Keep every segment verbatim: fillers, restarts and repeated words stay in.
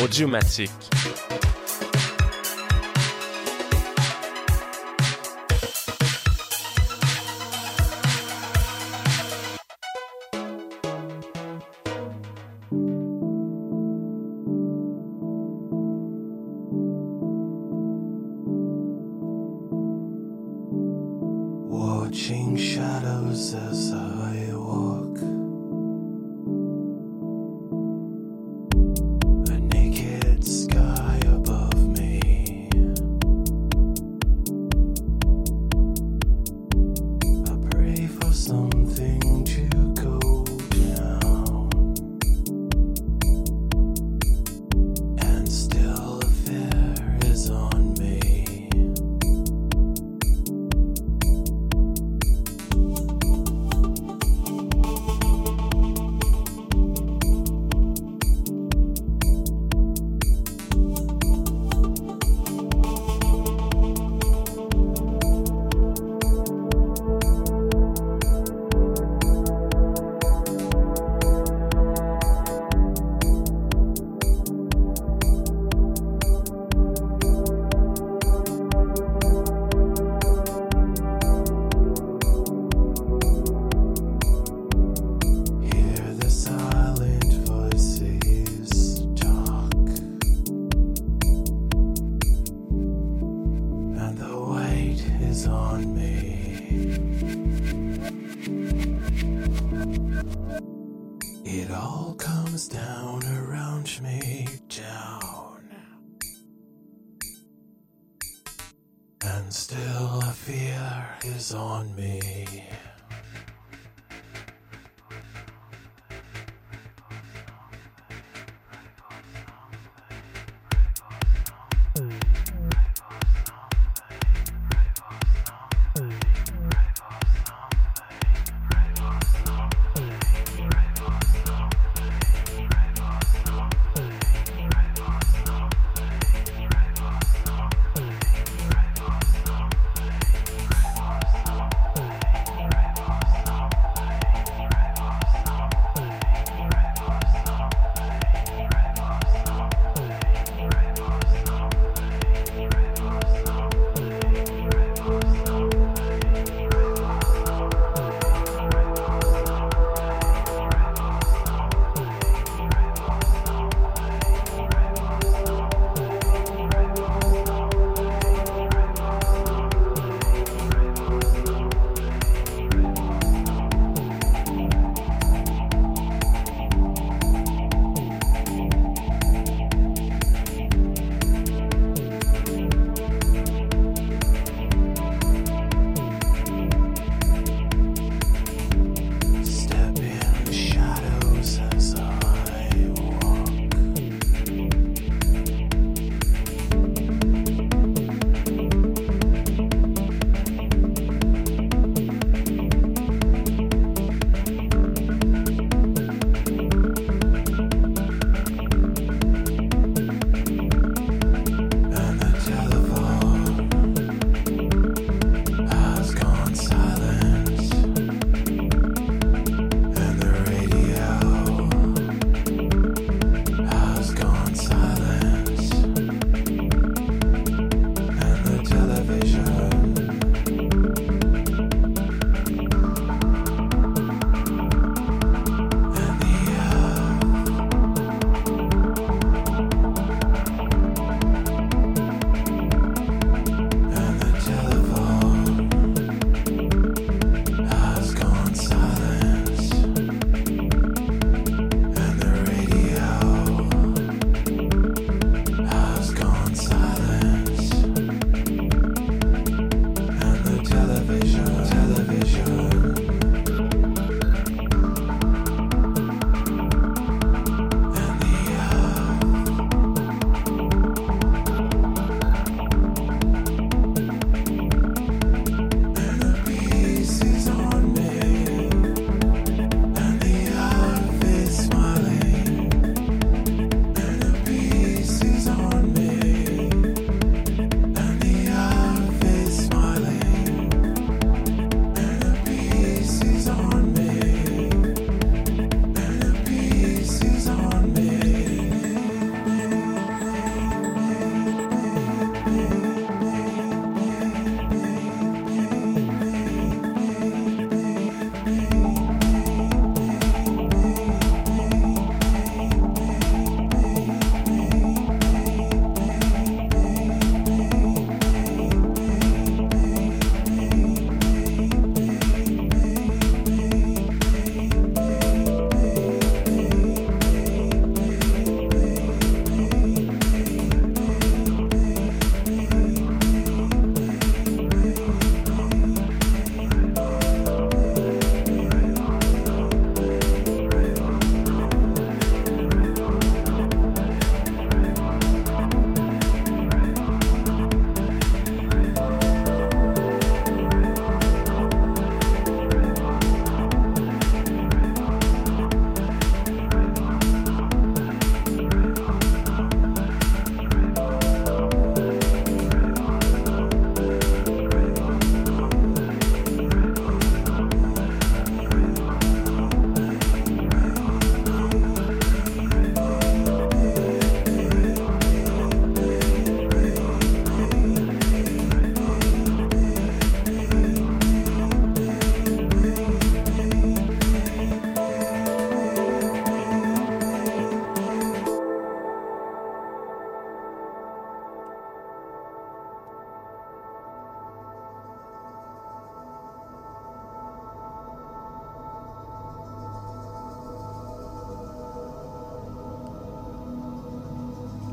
Audiomatique. Watching shadows as I walk, a naked sky above me, I pray for something to go down, and still a fear is on me. On me, it all comes down around me, down, and still a fear is on me. Right.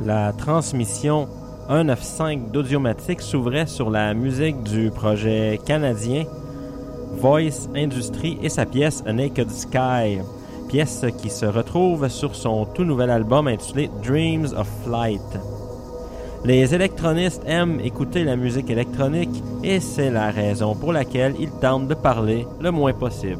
La transmission cent quatre-vingt-quinze d'Audiomatique s'ouvrait sur la musique du projet canadien Voice Industry et sa pièce A Naked Sky, pièce qui se retrouve sur son tout nouvel album intitulé Dreams of Flight. Les électronistes aiment écouter la musique électronique et c'est la raison pour laquelle ils tentent de parler le moins possible.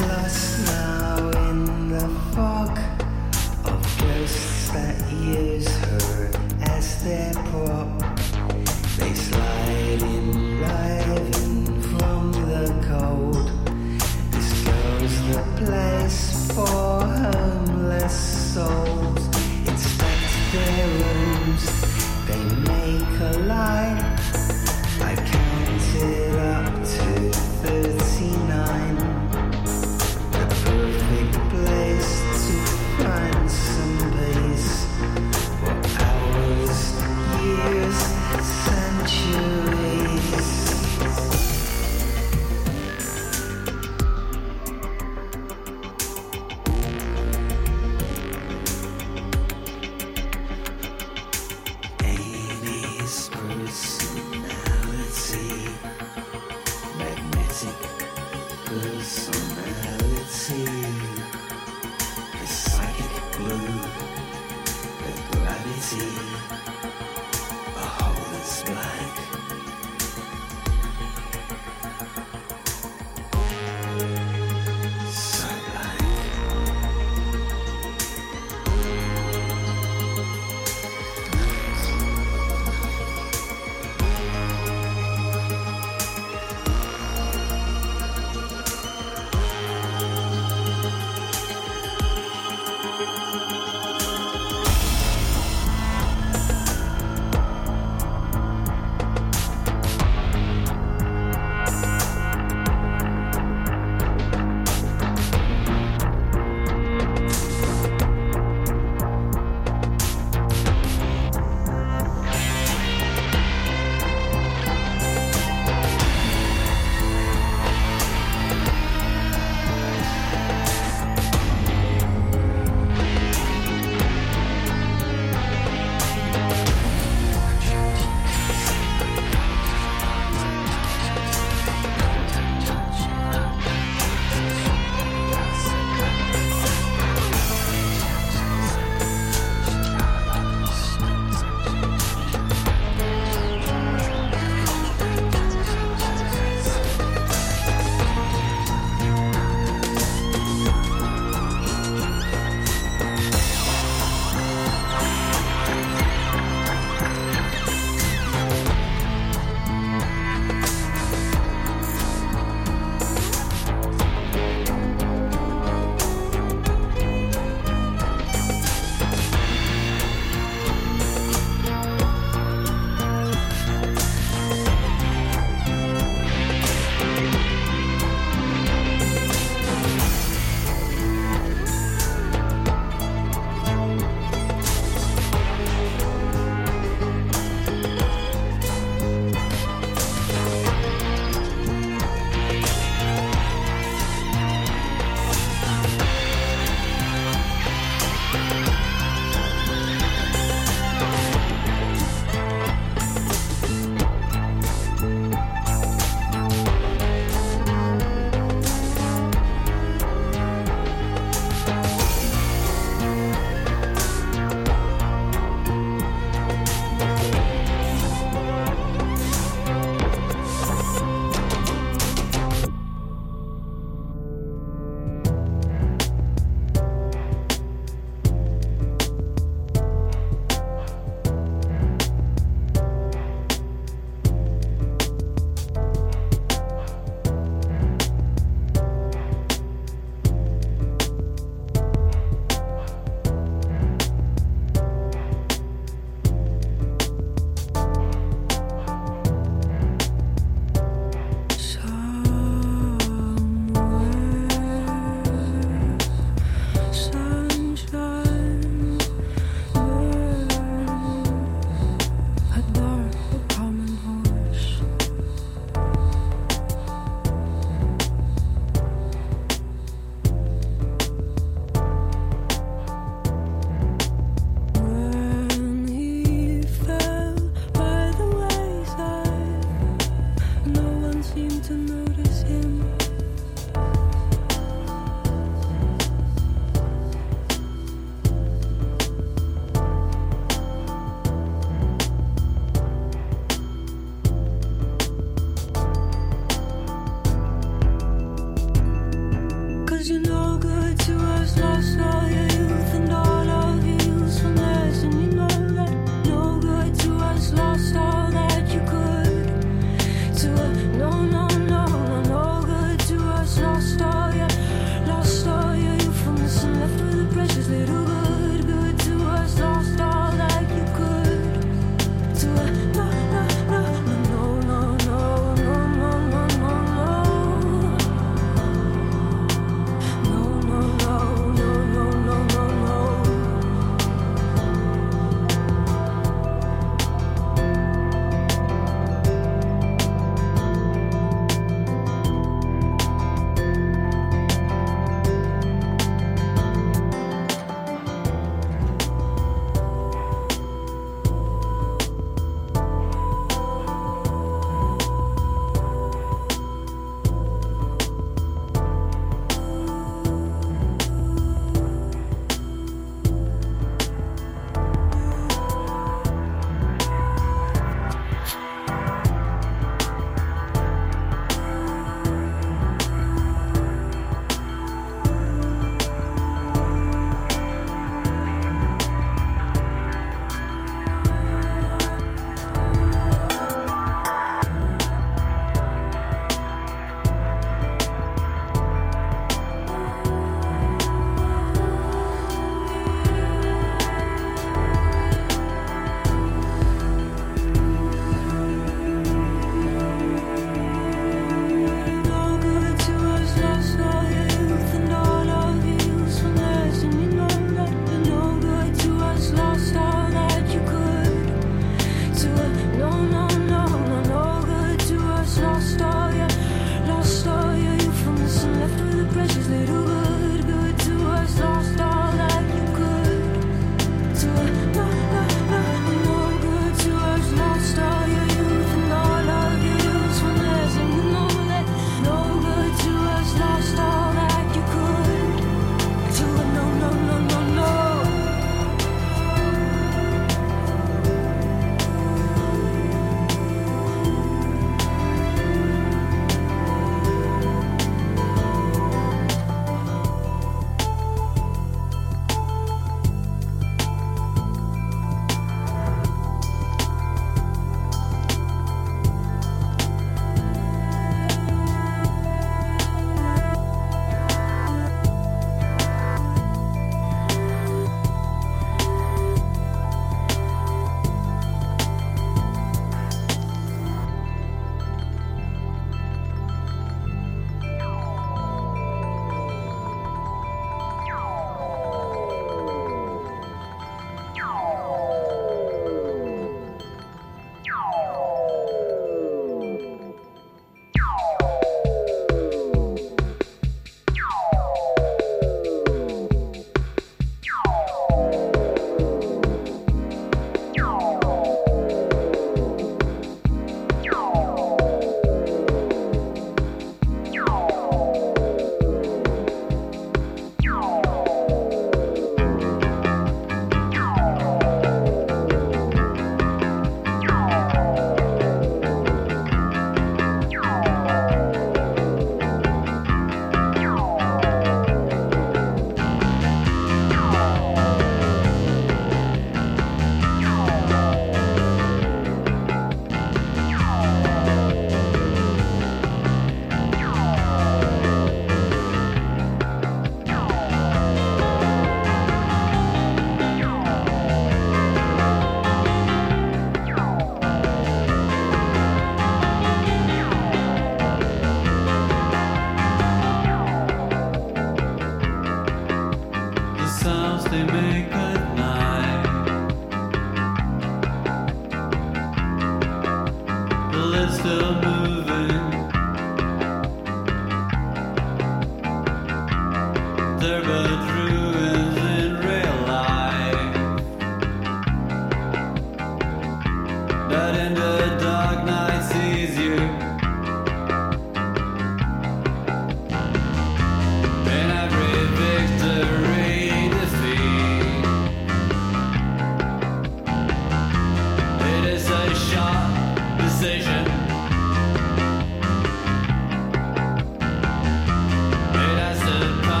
It has the power.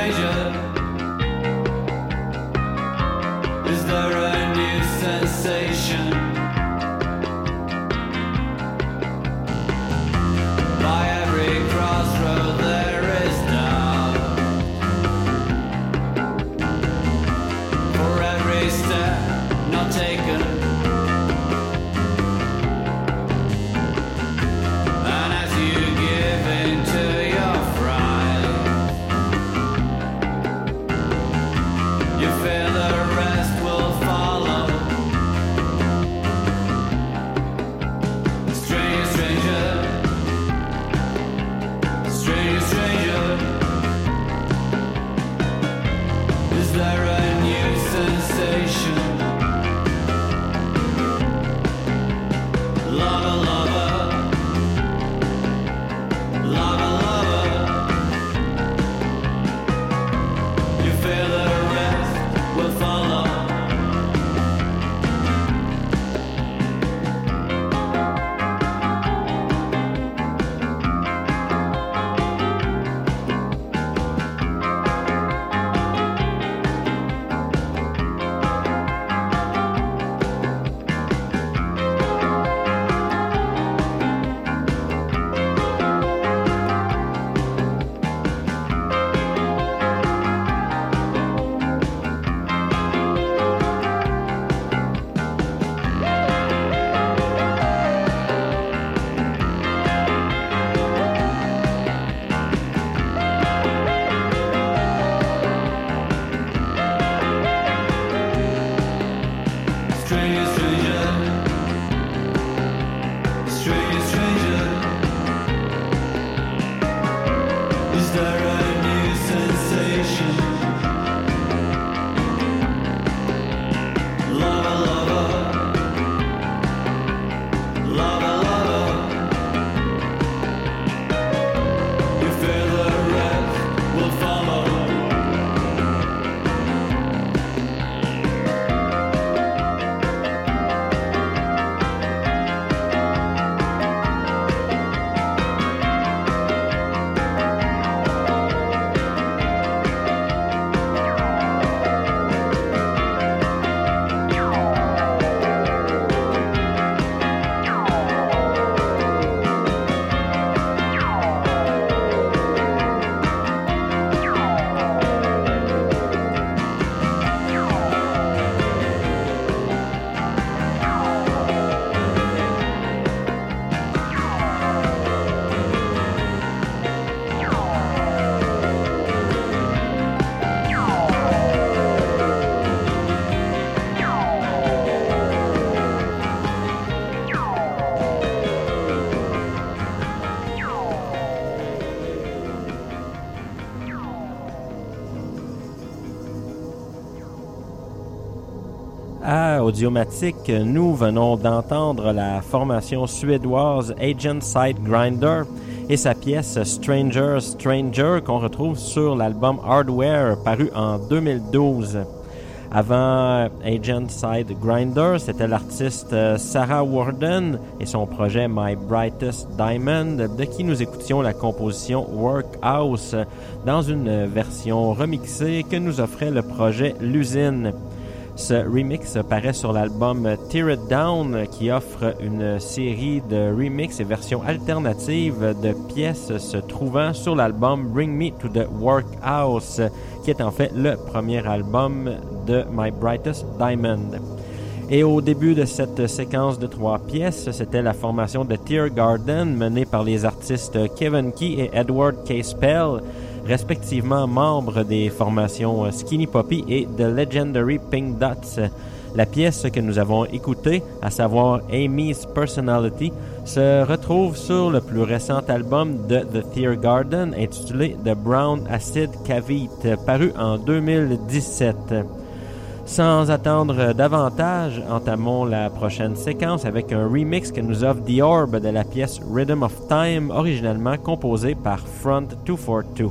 stranger? Is there a new sensation? By every crossroad there is doubt. For every step not taken, and as you give into your fright, you fear the rest will follow. Stranger, stranger, stranger, stranger, is there a new sensation? Lover, lover, lover, lover, you fear the rest will follow. Stranger, stranger, stranger, stranger, is there a new sensation? Lover, lover, lover, lover, you fear the rest will follow. À Audiomatique, nous venons d'entendre la formation suédoise Agent Sidegrinder et sa pièce Stranger Stranger qu'on retrouve sur l'album Hardware paru en deux mille douze. Avant Agent Sidegrinder, c'était l'artiste Sarah Warden et son projet My Brightest Diamond, de qui nous écoutions la composition Workhouse dans une version remixée que nous offrait le projet L'Usine. Ce remix paraît sur l'album Tear It Down qui offre une série de remix et versions alternatives de pièces se trouvant sur l'album Bring Me to the Workhouse qui est en fait le premier album de My Brightest Diamond. Et au début de cette séquence de trois pièces, c'était la formation de Tiergarden menée par les artistes Kevin Key et Edward K. Spell, respectivement membres des formations Skinny Puppy et The Legendary Pink Dots. La pièce que nous avons écoutée, à savoir Amy's Personality, se retrouve sur le plus récent album de The Tiergarden intitulé The Brown Acid Cavite, paru en deux mille dix-sept. Sans attendre davantage, entamons la prochaine séquence avec un remix que nous offre The Orb de la pièce Rhythm of Time, originalement composée par Front deux cent quarante-deux.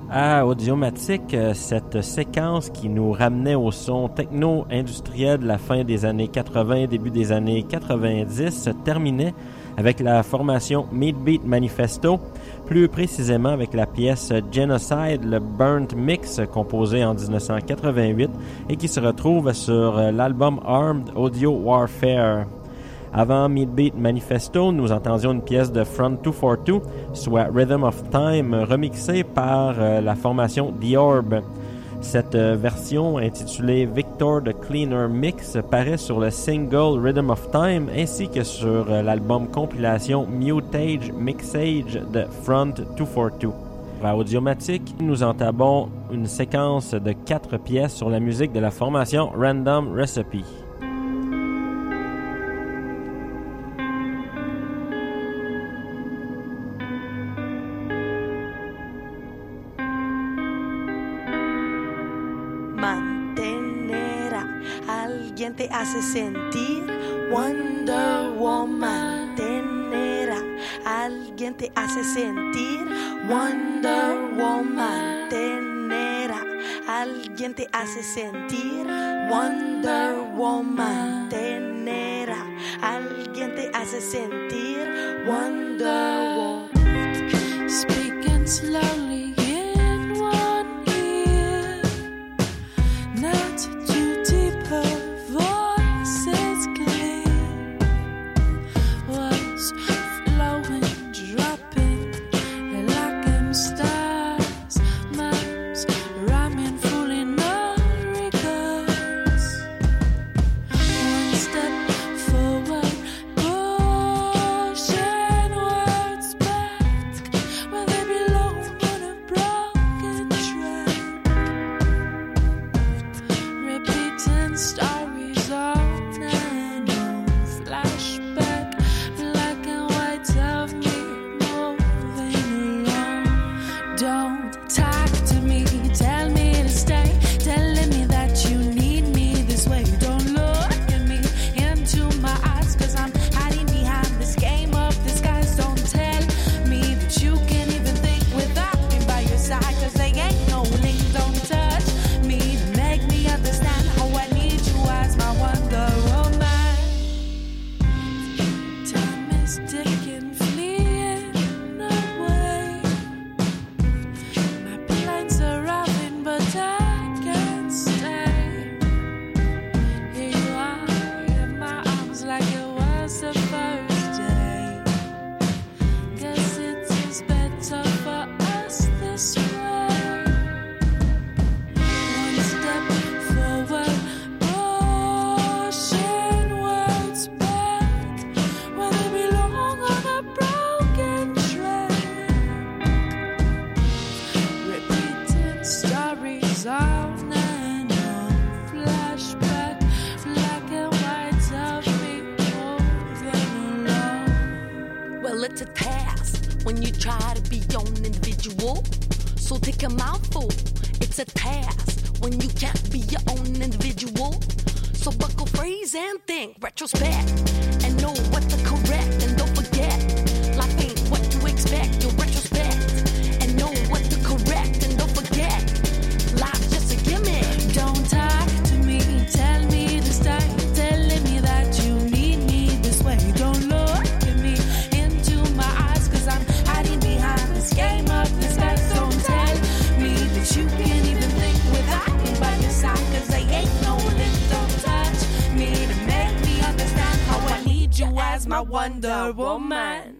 À Audiomatique, cette séquence qui nous ramenait au son techno-industriel de la fin des années quatre-vingts, début des années quatre-vingt-dix, se terminait avec la formation Meatbeat Manifesto, plus précisément avec la pièce Genocide, le Burnt Mix, composé en dix-neuf cent quatre-vingt-huit et qui se retrouve sur l'album Armed Audio Warfare. Avant Meatbeat Manifesto, nous entendions une pièce de Front deux cent quarante-deux, soit Rhythm of Time, remixée par euh, la formation The Orb. Cette euh, version, intitulée Victor the Cleaner Mix, paraît sur le single Rhythm of Time ainsi que sur euh, l'album compilation Mutage Mixage de Front deux cent quarante-deux. À Audiomatique, nous entamons une séquence de quatre pièces sur la musique de la formation Random Recipe. Te hace sentir Wonder Woman. Tener a alguien te hace sentir Wonder Woman. Tener a alguien te hace sentir Wonder Woman. Tener a alguien te hace sentir Wonder Woman. Speaking slowly in one ear, not too deep. Voices clear, words flowing, dropping like them stars. Minds rhyming, fully no regrets. One step forward, pushing words back where they belong on a broken track. Repeating stories on and on, flashback, black and white of me moving along. Don't talk to me, tell me to stay, telling me that you need me this way. Don't look at me into my eyes, cause I'm hiding behind this game of disguise. Don't tell me that you can't even think without me by your side, cause they ain't no link. Don't touch me to make me understand how I need you as my Wonder Woman. Time is ticking, fleeing away. My plane's arriving, but I can't stay. Here you are in my arms like it was the first day. Guess it is better for us this way. One step forward, pushing words back where they belong on a broken track. Repeating stories on and on, flashback, black and white of me moving along. Well, it's a task when you try to be your own individual. So take a mouthful. It's a task when you can't be your own individual. So buckle, freeze, and think, retrospect, and know what to correct. And don't forget, life ain't what you expect. You'll retrospect, and know what to correct. And don't forget, life's just a gimmick. Don't talk to me, tell me to stay, telling me that you need me this way. Don't look at me into my eyes, cause I'm hiding behind this game of disguise. Don't tell me that you can't even think without me by your side, cause they ain't no link. Don't touch me to make me understand how I need you as my Wonder Woman.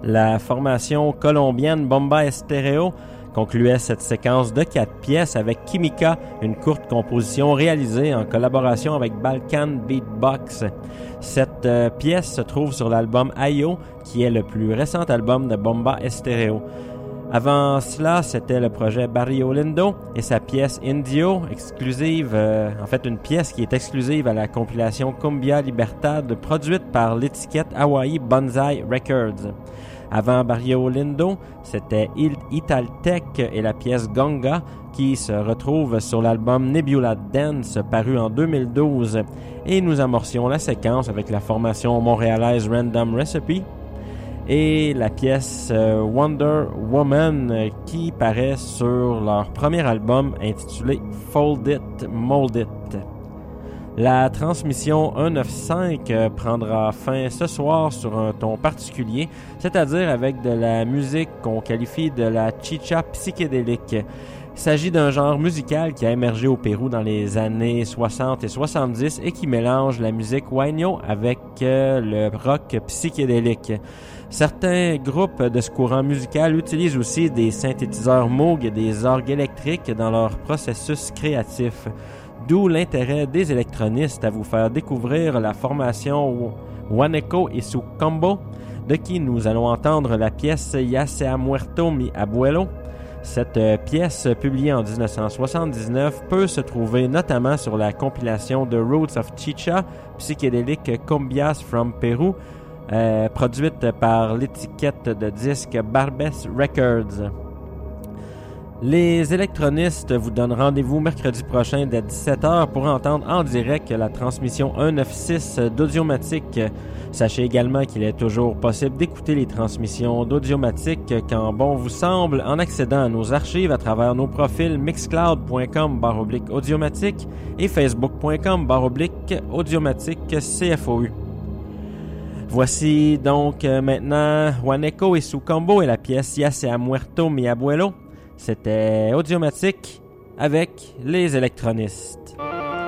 La formation colombienne Bomba Estéreo concluait cette séquence de quatre pièces avec Química, une courte composition réalisée en collaboration avec Balkan Beatbox. Cette euh, pièce se trouve sur l'album Ayo, qui est le plus récent album de Bomba Estéreo. Avant cela, c'était le projet Barrio Lindo et sa pièce Indio, exclusive, euh, en fait une pièce qui est exclusive à la compilation Cumbia Libertad, produite par l'étiquette Hawaii Banzai Records. Avant Barrio Lindo, c'était Italtech et la pièce Gonga qui se retrouve sur l'album Nebula Dance paru en deux mille douze. Et nous amorcions la séquence avec la formation montréalaise Random Recipe et la pièce euh, Wonder Woman euh, qui paraît sur leur premier album intitulé Fold It, Mold It. La transmission cent quatre-vingt-quinze euh, prendra fin ce soir sur un ton particulier, c'est-à-dire avec de la musique qu'on qualifie de la chicha psychédélique. Il s'agit d'un genre musical qui a émergé au Pérou dans les années soixante et soixante-dix et qui mélange la musique huayno avec euh, le rock psychédélique. Certains groupes de ce courant musical utilisent aussi des synthétiseurs Moog et des orgues électriques dans leur processus créatif. D'où l'intérêt des électronistes à vous faire découvrir la formation Huaneco y su Combo, de qui nous allons entendre la pièce Ya se ha muerto mi abuelo. Cette pièce, publiée en dix-neuf cent soixante-dix-neuf, peut se trouver notamment sur la compilation The Roots of Chicha, psychédélique Cumbias from Peru, euh, produite par l'étiquette de disques Barbes Records. Les électronistes vous donnent rendez-vous mercredi prochain dès dix-sept heures pour entendre en direct la transmission cent quatre-vingt-seize d'Audiomatique. Sachez également qu'il est toujours possible d'écouter les transmissions d'Audiomatique quand bon vous semble en accédant à nos archives à travers nos profils mixcloud point com barre oblique audiomatique et facebook point com barre oblique audiomatique C F O U. Voici donc euh, maintenant Huaneco y su Combo et la pièce Ya se ha muerto mi abuelo. C'était Audiomatique avec les électronistes.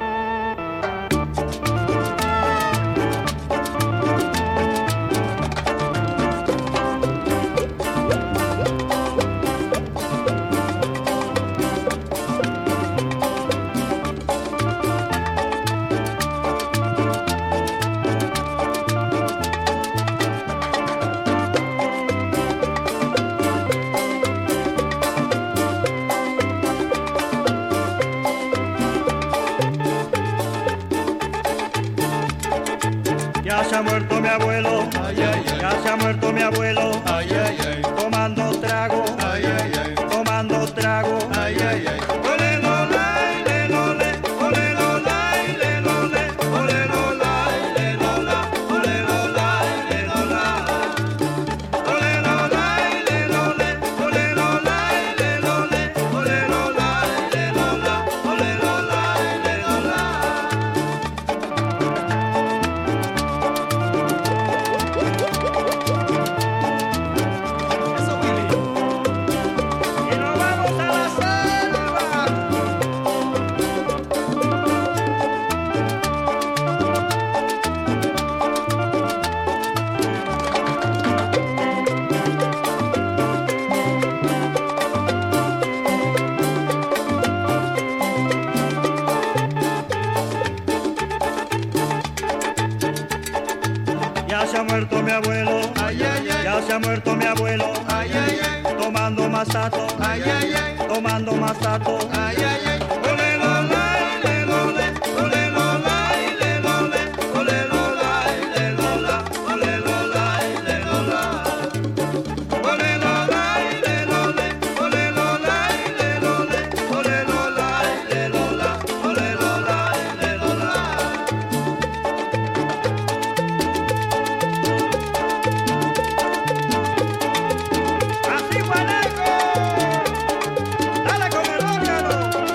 Ya se ha muerto mi abuelo, ay, ay, ay. Ya se ha muerto mi abuelo, ay, ay, ay. Tomando trago, ay, ay, ay. Tomando trago, ay, ay, ay. Ole lo lai, le lo le, ole lo lai, le lo le, ole lo lai, le lo la, ole lo lai, le lo la. Ole lo lai, le lo le, ole lo lai, le lo le, ole lo lai, le lo la, ole lo lai, le lo la. Ya se ha muerto mi abuelo, ay, ay, ay. Ya se ha muerto mi abuelo, ay, ay, ay. Tomando masato, ay, ay, ay. Tomando masato, ay, ay, ay. Ole lo lai, le lo le, ole lo lai, le lo le, ole lo lai, le lo la, ole lo lai, le lo la. Ole lo lai, le lo le, ole lo lai, le lo le, ole lo lai, le lo la, ole lo lai, le lo la. Así Huaneco, dale con el órgano.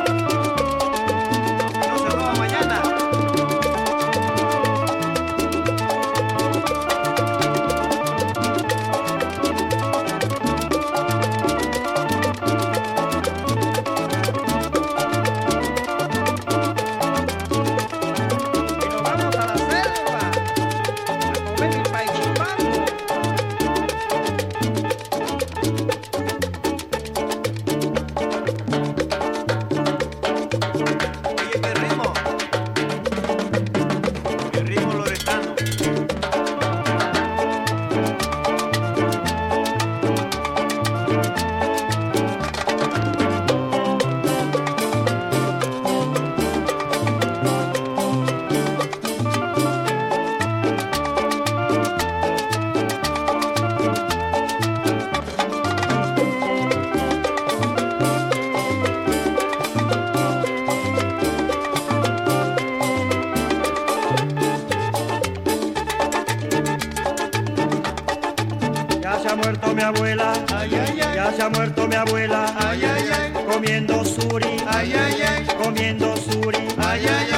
ha muerto mi abuela, ay, ay, ay, ya se ha muerto mi abuela, ay, ay, ay, comiendo suri, ay, ay, ay, comiendo suri, ay, ay,